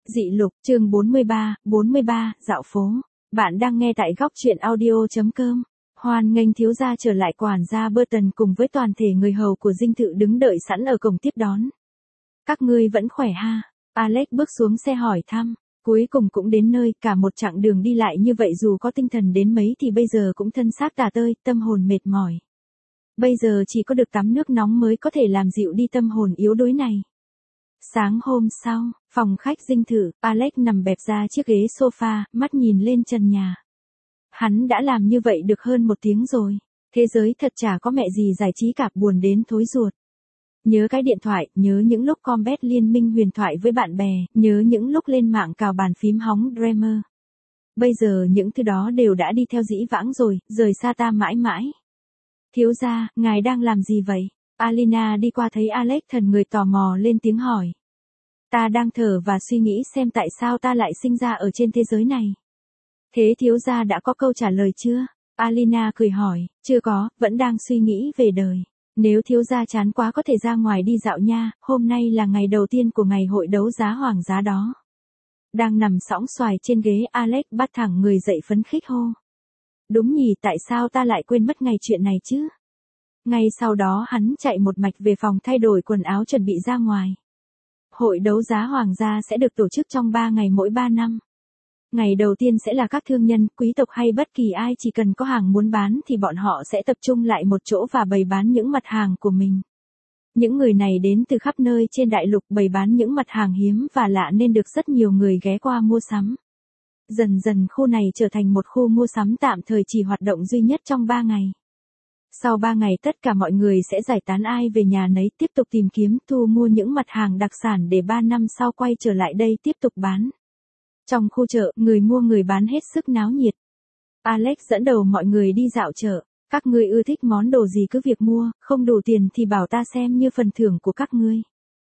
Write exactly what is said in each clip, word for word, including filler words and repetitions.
Dị lục, chương bốn mươi ba, bốn mươi ba, dạo phố. Bạn đang nghe tại góc truyện audio.com. Hoan nghênh thiếu gia trở lại. Quản gia Burton cùng với toàn thể người hầu của dinh thự đứng đợi sẵn ở cổng tiếp đón. Các ngươi vẫn khỏe ha? Alex bước xuống xe hỏi thăm. Cuối cùng cũng đến nơi, cả một chặng đường đi lại như vậy dù có tinh thần đến mấy thì bây giờ cũng thân xác tả tơi, tâm hồn mệt mỏi. Bây giờ chỉ có được tắm nước nóng mới có thể làm dịu đi tâm hồn yếu đuối này. Sáng hôm sau, phòng khách dinh thự, Alex nằm bẹp ra chiếc ghế sofa, mắt nhìn lên trần nhà. Hắn đã làm như vậy được hơn một tiếng rồi. Thế giới thật chả có mẹ gì giải trí cả, buồn đến thối ruột. Nhớ cái điện thoại, nhớ những lúc combat liên minh huyền thoại với bạn bè, nhớ những lúc lên mạng cào bàn phím hóng Dreamer. Bây giờ những thứ đó đều đã đi theo dĩ vãng rồi, rời xa ta mãi mãi. Thiếu gia, ngài đang làm gì vậy? Alina đi qua thấy Alex thần người tò mò lên tiếng hỏi. Ta đang thở và suy nghĩ xem tại sao ta lại sinh ra ở trên thế giới này. Thế thiếu gia đã có câu trả lời chưa? Alina cười hỏi, chưa có, vẫn đang suy nghĩ về đời. Nếu thiếu gia chán quá có thể ra ngoài đi dạo nha, hôm nay là ngày đầu tiên của ngày hội đấu giá hoàng giá đó. Đang nằm sõng xoài trên ghế, Alex bắt thẳng người dậy phấn khích hô. Đúng nhỉ, tại sao ta lại quên mất ngày chuyện này chứ? Ngay sau đó hắn chạy một mạch về phòng thay đổi quần áo chuẩn bị ra ngoài. Hội đấu giá hoàng gia sẽ được tổ chức trong ba ngày mỗi ba năm. Ngày đầu tiên sẽ là các thương nhân, quý tộc hay bất kỳ ai chỉ cần có hàng muốn bán thì bọn họ sẽ tập trung lại một chỗ và bày bán những mặt hàng của mình. Những người này đến từ khắp nơi trên đại lục bày bán những mặt hàng hiếm và lạ nên được rất nhiều người ghé qua mua sắm. Dần dần khu này trở thành một khu mua sắm tạm thời chỉ hoạt động duy nhất trong ba ngày. Sau ba ngày tất cả mọi người sẽ giải tán ai về nhà nấy tiếp tục tìm kiếm thu mua những mặt hàng đặc sản để ba năm sau quay trở lại đây tiếp tục bán. Trong khu chợ, người mua người bán hết sức náo nhiệt. Alex dẫn đầu mọi người đi dạo chợ. Các ngươi ưa thích món đồ gì cứ việc mua, không đủ tiền thì bảo ta xem như phần thưởng của các ngươi.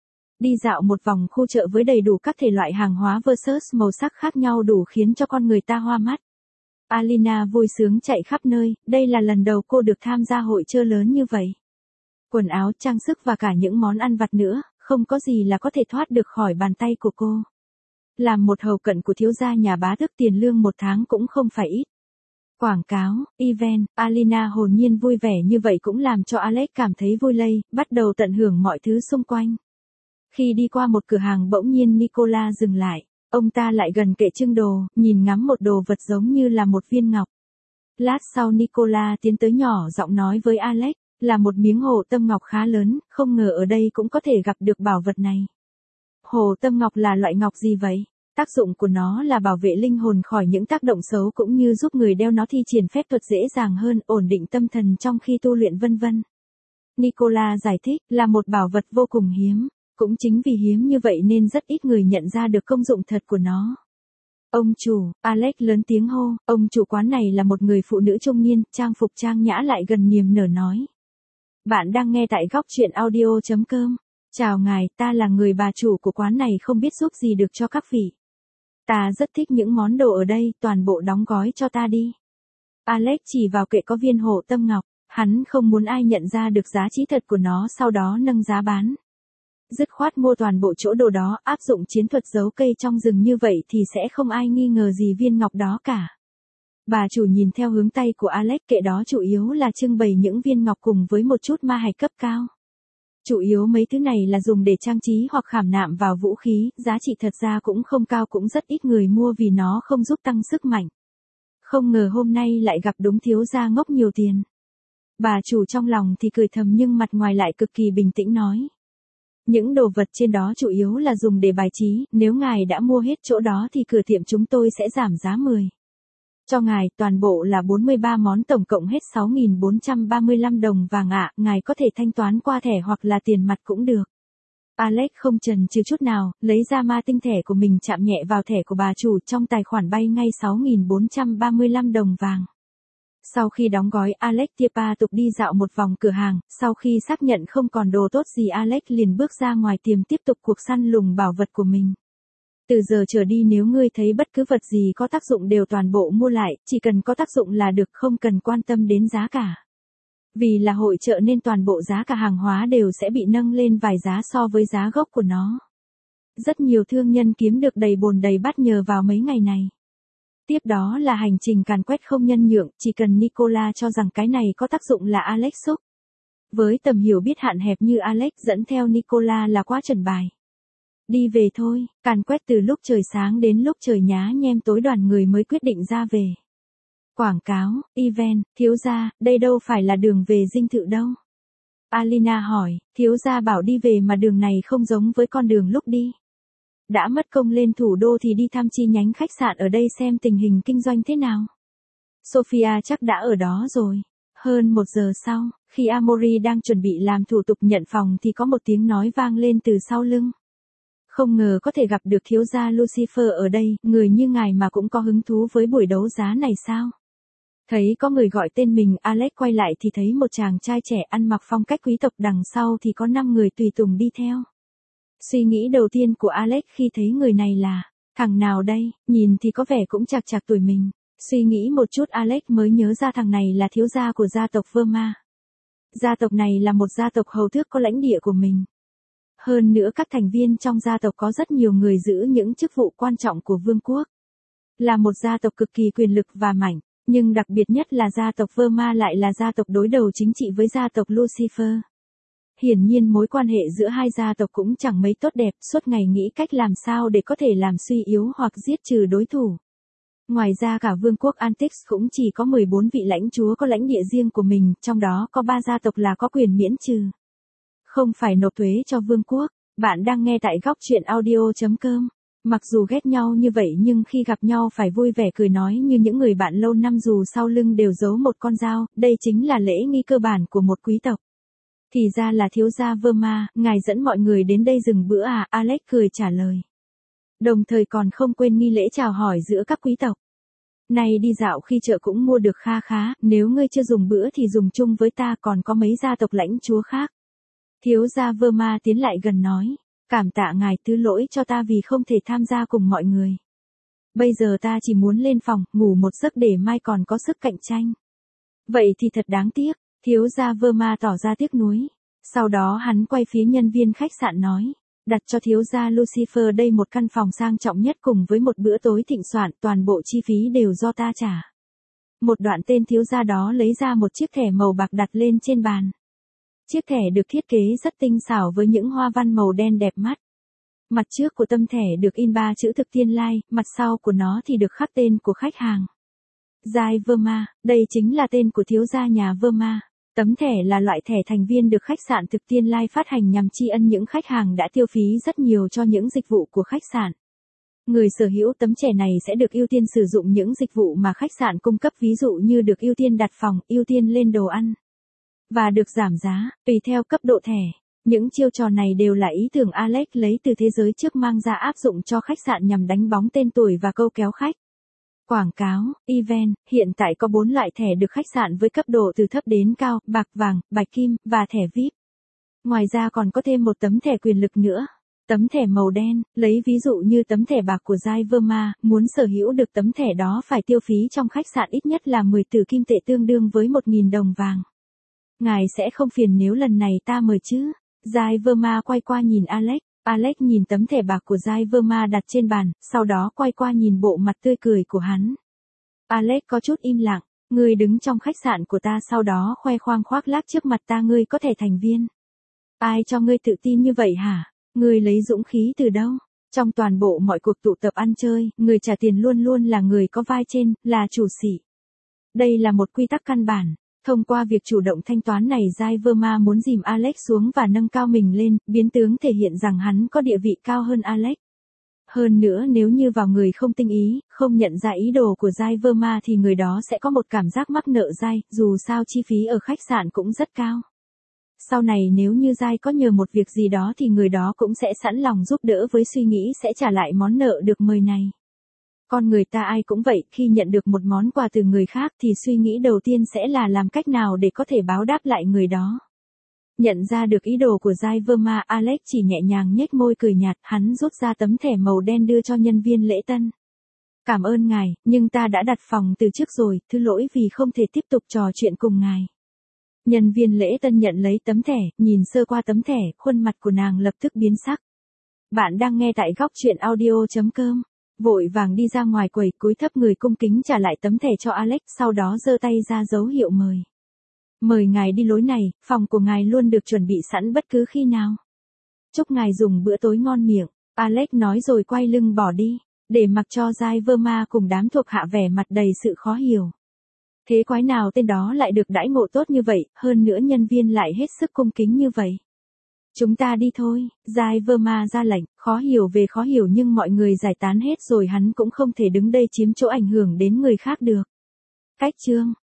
Đi dạo một vòng khu chợ với đầy đủ các thể loại hàng hóa versus màu sắc khác nhau đủ khiến cho con người ta hoa mắt. Alina vui sướng chạy khắp nơi, đây là lần đầu cô được tham gia hội chợ lớn như vậy. Quần áo, trang sức và cả những món ăn vặt nữa, không có gì là có thể thoát được khỏi bàn tay của cô. Làm một hầu cận của thiếu gia nhà bá tước tiền lương một tháng cũng không phải ít. Quảng cáo, event, Alina hồn nhiên vui vẻ như vậy cũng làm cho Alex cảm thấy vui lây, bắt đầu tận hưởng mọi thứ xung quanh. Khi đi qua một cửa hàng bỗng nhiên Nicola dừng lại. Ông ta lại gần kệ trưng đồ, nhìn ngắm một đồ vật giống như là một viên ngọc. Lát sau Nicola tiến tới nhỏ giọng nói với Alex, là một miếng hồ tâm ngọc khá lớn, không ngờ ở đây cũng có thể gặp được bảo vật này. Hồ tâm ngọc là loại ngọc gì vậy? Tác dụng của nó là bảo vệ linh hồn khỏi những tác động xấu cũng như giúp người đeo nó thi triển phép thuật dễ dàng hơn, ổn định tâm thần trong khi tu luyện vân vân. Nicola giải thích, là một bảo vật vô cùng hiếm. Cũng chính vì hiếm như vậy nên rất ít người nhận ra được công dụng thật của nó. Ông chủ, Alex lớn tiếng hô, ông chủ quán này là một người phụ nữ trung niên, trang phục trang nhã lại gần niềm nở nói. Bạn đang nghe tại góc truyện audio.com. Chào ngài, ta là người bà chủ của quán này không biết giúp gì được cho các vị. Ta rất thích những món đồ ở đây, toàn bộ đóng gói cho ta đi. Alex chỉ vào kệ có viên hồ tâm ngọc, hắn không muốn ai nhận ra được giá trị thật của nó sau đó nâng giá bán. Dứt khoát mua toàn bộ chỗ đồ đó, áp dụng chiến thuật giấu cây trong rừng như vậy thì sẽ không ai nghi ngờ gì viên ngọc đó cả. Bà chủ nhìn theo hướng tay của Alex, kệ đó chủ yếu là trưng bày những viên ngọc cùng với một chút ma hạch cấp cao. Chủ yếu mấy thứ này là dùng để trang trí hoặc khảm nạm vào vũ khí, giá trị thật ra cũng không cao cũng rất ít người mua vì nó không giúp tăng sức mạnh. Không ngờ hôm nay lại gặp đúng thiếu gia ngốc nhiều tiền. Bà chủ trong lòng thì cười thầm nhưng mặt ngoài lại cực kỳ bình tĩnh nói. Những đồ vật trên đó chủ yếu là dùng để bài trí, nếu ngài đã mua hết chỗ đó thì cửa tiệm chúng tôi sẽ giảm giá mười. Cho ngài, toàn bộ là bốn mươi ba món tổng cộng hết sáu nghìn bốn trăm ba mươi lăm đồng vàng ạ, ngài có thể thanh toán qua thẻ hoặc là tiền mặt cũng được. Alex không chần chừ chút nào, lấy ra ma tinh thẻ của mình chạm nhẹ vào thẻ của bà chủ trong tài khoản bay ngay sáu nghìn bốn trăm ba mươi lăm đồng vàng. Sau khi đóng gói, Alex tiếp tục đi dạo một vòng cửa hàng, sau khi xác nhận không còn đồ tốt gì Alex liền bước ra ngoài tìm tiếp tục cuộc săn lùng bảo vật của mình. Từ giờ trở đi nếu ngươi thấy bất cứ vật gì có tác dụng đều toàn bộ mua lại, chỉ cần có tác dụng là được không cần quan tâm đến giá cả. Vì là hội chợ nên toàn bộ giá cả hàng hóa đều sẽ bị nâng lên vài giá so với giá gốc của nó. Rất nhiều thương nhân kiếm được đầy bồn đầy bát nhờ vào mấy ngày này. Tiếp đó là hành trình càn quét không nhân nhượng, chỉ cần Nicola cho rằng cái này có tác dụng là Alex xúc. Với tầm hiểu biết hạn hẹp như Alex dẫn theo Nicola là quá chuẩn bài. Đi về thôi, càn quét từ lúc trời sáng đến lúc trời nhá nhem tối đoàn người mới quyết định ra về. Quảng cáo, event, thiếu gia, đây đâu phải là đường về dinh thự đâu. Alina hỏi, thiếu gia bảo đi về mà đường này không giống với con đường lúc đi. Đã mất công lên thủ đô thì đi thăm chi nhánh khách sạn ở đây xem tình hình kinh doanh thế nào. Sophia chắc đã ở đó rồi. Hơn một giờ sau, khi Amaury đang chuẩn bị làm thủ tục nhận phòng thì có một tiếng nói vang lên từ sau lưng. Không ngờ có thể gặp được thiếu gia Lucifer ở đây, người như ngài mà cũng có hứng thú với buổi đấu giá này sao? Thấy có người gọi tên mình, Alex quay lại thì thấy một chàng trai trẻ ăn mặc phong cách quý tộc, đằng sau thì có năm người tùy tùng đi theo. Suy nghĩ đầu tiên của Alex khi thấy người này là, thằng nào đây, nhìn thì có vẻ cũng chạc chạc tuổi mình. Suy nghĩ một chút Alex mới nhớ ra thằng này là thiếu gia của gia tộc Verma. Gia tộc này là một gia tộc hầu tước có lãnh địa của mình. Hơn nữa các thành viên trong gia tộc có rất nhiều người giữ những chức vụ quan trọng của vương quốc. Là một gia tộc cực kỳ quyền lực và mạnh, nhưng đặc biệt nhất là gia tộc Verma lại là gia tộc đối đầu chính trị với gia tộc Lucifer. Hiển nhiên mối quan hệ giữa hai gia tộc cũng chẳng mấy tốt đẹp, suốt ngày nghĩ cách làm sao để có thể làm suy yếu hoặc giết trừ đối thủ. Ngoài ra cả vương quốc Antix cũng chỉ có mười bốn vị lãnh chúa có lãnh địa riêng của mình, trong đó có ba gia tộc là có quyền miễn trừ. Không phải nộp thuế cho vương quốc. Bạn đang nghe tại góc truyện audio chấm com. Mặc dù ghét nhau như vậy nhưng khi gặp nhau phải vui vẻ cười nói như những người bạn lâu năm, dù sau lưng đều giấu một con dao, đây chính là lễ nghi cơ bản của một quý tộc. Thì ra là thiếu gia Verma, ngài dẫn mọi người đến đây dừng bữa à? Alex cười trả lời. Đồng thời còn không quên nghi lễ chào hỏi giữa các quý tộc. Này đi dạo khi chợ cũng mua được kha khá, nếu ngươi chưa dùng bữa thì dùng chung với ta, còn có mấy gia tộc lãnh chúa khác. Thiếu gia Verma tiến lại gần nói, cảm tạ ngài thứ lỗi cho ta vì không thể tham gia cùng mọi người. Bây giờ ta chỉ muốn lên phòng, ngủ một giấc để mai còn có sức cạnh tranh. Vậy thì thật đáng tiếc, thiếu gia Verma tỏ ra tiếc nuối. Sau đó hắn quay phía nhân viên khách sạn nói, đặt cho thiếu gia Lucifer đây một căn phòng sang trọng nhất cùng với một bữa tối thịnh soạn, toàn bộ chi phí đều do ta trả. Một đoạn tên thiếu gia đó lấy ra một chiếc thẻ màu bạc đặt lên trên bàn. Chiếc thẻ được thiết kế rất tinh xảo với những hoa văn màu đen đẹp mắt. Mặt trước của tấm thẻ được in ba chữ Thực Tiên Lai, mặt sau của nó thì được khắc tên của khách hàng. Giai Verma, đây chính là tên của thiếu gia nhà Verma. Tấm thẻ là loại thẻ thành viên được khách sạn Thực Tiên Lai phát hành nhằm tri ân những khách hàng đã tiêu phí rất nhiều cho những dịch vụ của khách sạn. Người sở hữu tấm thẻ này sẽ được ưu tiên sử dụng những dịch vụ mà khách sạn cung cấp, ví dụ như được ưu tiên đặt phòng, ưu tiên lên đồ ăn. Và được giảm giá, tùy theo cấp độ thẻ. Những chiêu trò này đều là ý tưởng Alex lấy từ thế giới trước mang ra áp dụng cho khách sạn nhằm đánh bóng tên tuổi và câu kéo khách. Quảng cáo, event, hiện tại có bốn loại thẻ được khách sạn với cấp độ từ thấp đến cao, bạc, vàng, bạch kim, và thẻ vi ai pi. Ngoài ra còn có thêm một tấm thẻ quyền lực nữa. Tấm thẻ màu đen, lấy ví dụ như tấm thẻ bạc của Giai Verma, muốn sở hữu được tấm thẻ đó phải tiêu phí trong khách sạn ít nhất là mười tử kim tệ tương đương với một nghìn đồng vàng. Ngài sẽ không phiền nếu lần này ta mời chứ? Giai Verma quay qua nhìn Alex. Alex nhìn tấm thẻ bạc của Giai Verma đặt trên bàn, sau đó quay qua nhìn bộ mặt tươi cười của hắn. Alex có chút im lặng, ngươi đứng trong khách sạn của ta sau đó khoe khoang khoác lác trước mặt ta ngươi có thể thành viên. Ai cho ngươi tự tin như vậy hả? Ngươi lấy dũng khí từ đâu? Trong toàn bộ mọi cuộc tụ tập ăn chơi, người trả tiền luôn luôn là người có vai trên, là chủ sĩ. Đây là một quy tắc căn bản. Thông qua việc chủ động thanh toán này, Giai Verma muốn dìm Alex xuống và nâng cao mình lên, biến tướng thể hiện rằng hắn có địa vị cao hơn Alex. Hơn nữa nếu như vào người không tinh ý, không nhận ra ý đồ của Giai Verma thì người đó sẽ có một cảm giác mắc nợ Giai, dù sao chi phí ở khách sạn cũng rất cao. Sau này nếu như Giai có nhờ một việc gì đó thì người đó cũng sẽ sẵn lòng giúp đỡ với suy nghĩ sẽ trả lại món nợ được mời này. Con người ta ai cũng vậy, khi nhận được một món quà từ người khác thì suy nghĩ đầu tiên sẽ là làm cách nào để có thể báo đáp lại người đó. Nhận ra được ý đồ của Giai Verma, Alex chỉ nhẹ nhàng nhếch môi cười nhạt, hắn rút ra tấm thẻ màu đen đưa cho nhân viên lễ tân. Cảm ơn ngài, nhưng ta đã đặt phòng từ trước rồi, thứ lỗi vì không thể tiếp tục trò chuyện cùng ngài. Nhân viên lễ tân nhận lấy tấm thẻ, nhìn sơ qua tấm thẻ, khuôn mặt của nàng lập tức biến sắc. Bạn đang nghe tại góc chuyện audio chấm com. Vội vàng đi ra ngoài quầy, cúi thấp người cung kính trả lại tấm thẻ cho Alex, sau đó giơ tay ra dấu hiệu mời. Mời ngài đi lối này, phòng của ngài luôn được chuẩn bị sẵn bất cứ khi nào. Chúc ngài dùng bữa tối ngon miệng, Alex nói rồi quay lưng bỏ đi, để mặc cho Giai Verma cùng đám thuộc hạ vẻ mặt đầy sự khó hiểu. Thế quái nào tên đó lại được đãi ngộ tốt như vậy, hơn nữa nhân viên lại hết sức cung kính như vậy. Chúng ta đi thôi, Giai Verma ra lệnh, khó hiểu về khó hiểu nhưng mọi người giải tán hết rồi, hắn cũng không thể đứng đây chiếm chỗ ảnh hưởng đến người khác được. Cách chương